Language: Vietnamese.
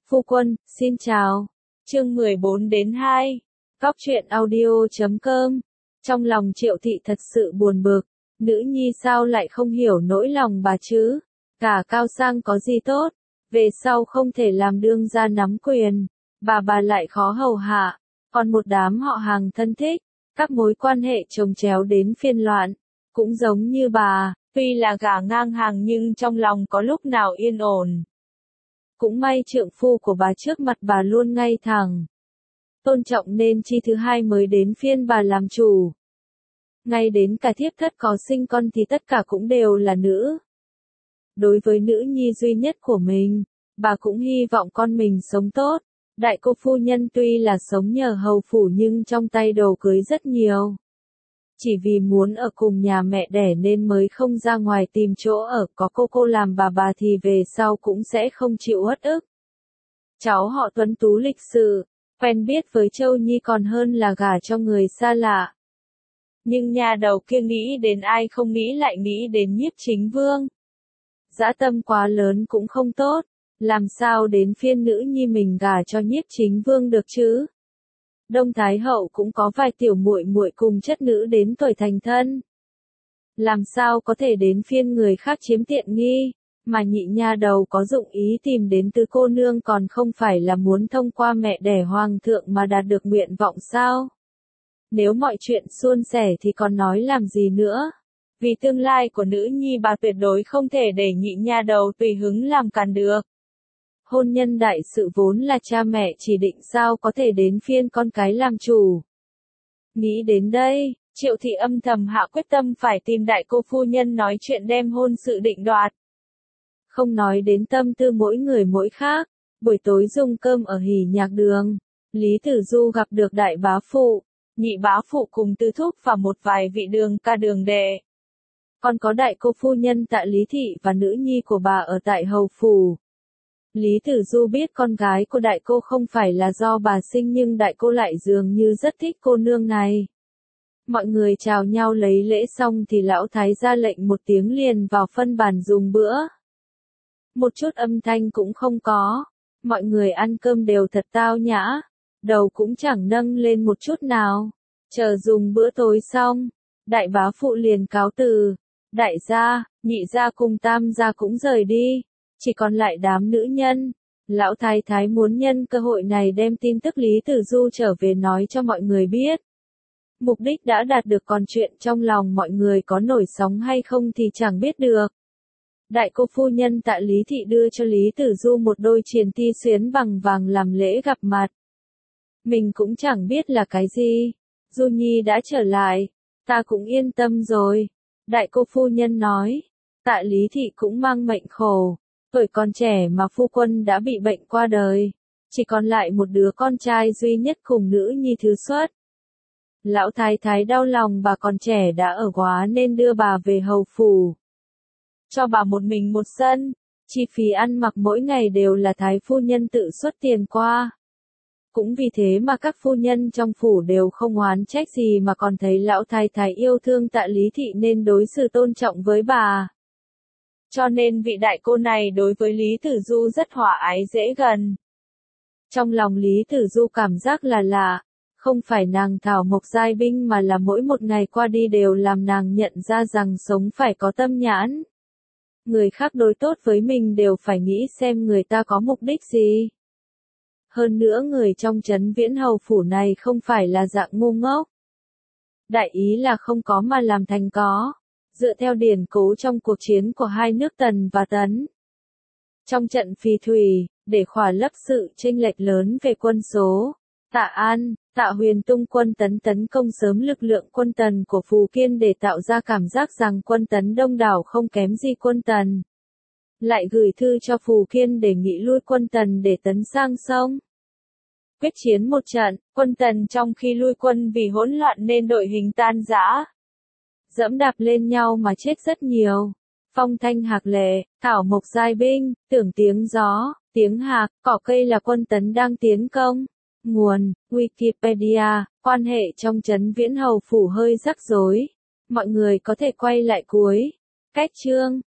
Phu quân, xin chào. Chương 14 đến 2. Góc truyện audio.com. Trong lòng Triệu Thị thật sự buồn bực, nữ nhi sao lại không hiểu nỗi lòng bà chứ? Cả cao sang có gì tốt, về sau không thể làm đương gia nắm quyền, bà lại khó hầu hạ, còn một đám họ hàng thân thích, các mối quan hệ chồng chéo đến phiên loạn, cũng giống như bà, tuy là gả ngang hàng nhưng trong lòng có lúc nào yên ổn. Cũng may trượng phu của bà trước mặt bà luôn ngay thẳng, tôn trọng nên chi thứ hai mới đến phiên bà làm chủ. Ngay đến cả thiếp thất có sinh con thì tất cả cũng đều là nữ. Đối với nữ nhi duy nhất của mình, bà cũng hy vọng con mình sống tốt. Đại cô phu nhân tuy là sống nhờ hầu phủ nhưng trong tay đồ cưới rất nhiều. Chỉ vì muốn ở cùng nhà mẹ đẻ nên mới không ra ngoài tìm chỗ ở, có cô làm bà thì về sau cũng sẽ không chịu uất ức. Cháu họ tuấn tú lịch sự, quen biết với Châu Nhi còn hơn là gả cho người xa lạ. Nhưng nhà đầu kia nghĩ đến ai không nghĩ lại nghĩ đến Nhiếp Chính Vương. Dã tâm quá lớn cũng không tốt, làm sao đến phiên nữ nhi mình gả cho Nhiếp Chính Vương được chứ? Đông Thái Hậu cũng có vài tiểu muội muội cùng chất nữ đến tuổi thành thân. Làm sao có thể đến phiên người khác chiếm tiện nghi, mà nhị nha đầu có dụng ý tìm đến Tứ cô nương còn không phải là muốn thông qua mẹ đẻ hoàng thượng mà đạt được nguyện vọng sao? Nếu mọi chuyện suôn sẻ thì còn nói làm gì nữa? Vì tương lai của nữ nhi bà tuyệt đối không thể để nhị nha đầu tùy hứng làm càn được. Hôn nhân đại sự vốn là cha mẹ chỉ định, sao có thể đến phiên con cái làm chủ. Nghĩ đến đây, Triệu Thị âm thầm hạ quyết tâm phải tìm đại cô phu nhân nói chuyện đem hôn sự định đoạt. Không nói đến tâm tư mỗi người mỗi khác, buổi tối dùng cơm ở Hỉ Nhạc Đường, Lý Tử Du gặp được đại bá phụ, nhị bá phụ cùng Tư Thúc và một vài vị đường ca đường đệ. Còn có đại cô phu nhân Tạ Lý Thị và nữ nhi của bà ở tại hầu phủ. Lý Tử Du biết con gái của đại cô không phải là do bà sinh nhưng đại cô lại dường như rất thích cô nương này. Mọi người chào nhau lấy lễ xong thì lão thái ra lệnh một tiếng liền vào phân bàn dùng bữa. Một chút âm thanh cũng không có, mọi người ăn cơm đều thật tao nhã, đầu cũng chẳng nâng lên một chút nào. Chờ dùng bữa tối xong, đại bá phụ liền cáo từ, đại gia, nhị gia cùng tam gia cũng rời đi. Chỉ còn lại đám nữ nhân. Lão thái thái muốn nhân cơ hội này đem tin tức Lý Tử Du trở về nói cho mọi người biết. Mục đích đã đạt được, còn chuyện trong lòng mọi người có nổi sóng hay không thì chẳng biết được. Đại cô phu nhân Tạ Lý Thị đưa cho Lý Tử Du một đôi triền ti xuyến bằng vàng làm lễ gặp mặt. Mình cũng chẳng biết là cái gì. Du Nhi đã trở lại, ta cũng yên tâm rồi. Đại cô phu nhân nói. Tạ Lý Thị cũng mang mệnh khổ. Tuổi còn trẻ mà phu quân đã bị bệnh qua đời, chỉ còn lại một đứa con trai duy nhất cùng nữ nhi thứ xuất. Lão thái thái đau lòng bà còn trẻ đã ở quá nên đưa bà về hầu phủ. Cho bà một mình một sân, chi phí ăn mặc mỗi ngày đều là thái phu nhân tự xuất tiền qua. Cũng vì thế mà các phu nhân trong phủ đều không oán trách gì mà còn thấy lão thái thái yêu thương Tạ Lý Thị nên đối xử tôn trọng với bà. Cho nên vị đại cô này đối với Lý Tử Du rất hòa ái dễ gần. Trong lòng Lý Tử Du cảm giác là lạ, không phải nàng thảo mộc giai binh mà là mỗi một ngày qua đi đều làm nàng nhận ra rằng sống phải có tâm nhãn. Người khác đối tốt với mình đều phải nghĩ xem người ta có mục đích gì. Hơn nữa người trong trấn Viễn hầu phủ này không phải là dạng ngu ngốc. Đại ý là không có mà làm thành có. Dựa theo điển cố trong cuộc chiến của hai nước Tần và Tấn. Trong trận Phì Thủy, để khỏa lấp sự chênh lệch lớn về quân số, Tạ An, Tạ Huyền tung quân Tấn tấn công sớm lực lượng quân Tần của Phù Kiên để tạo ra cảm giác rằng quân Tấn đông đảo không kém gì quân Tần. Lại gửi thư cho Phù Kiên đề nghị lui quân Tần để tấn sang sông. Quyết chiến một trận, quân Tần trong khi lui quân vì hỗn loạn nên đội hình tan rã. Dẫm đạp lên nhau mà chết rất nhiều. Phong thanh hạc lệ, thảo mộc giai binh, tưởng tiếng gió, tiếng hạc, cỏ cây là quân Tấn đang tiến công. Nguồn, Wikipedia, quan hệ trong trấn Viễn hầu phủ hơi rắc rối. Mọi người có thể quay lại cuối. Cách chương.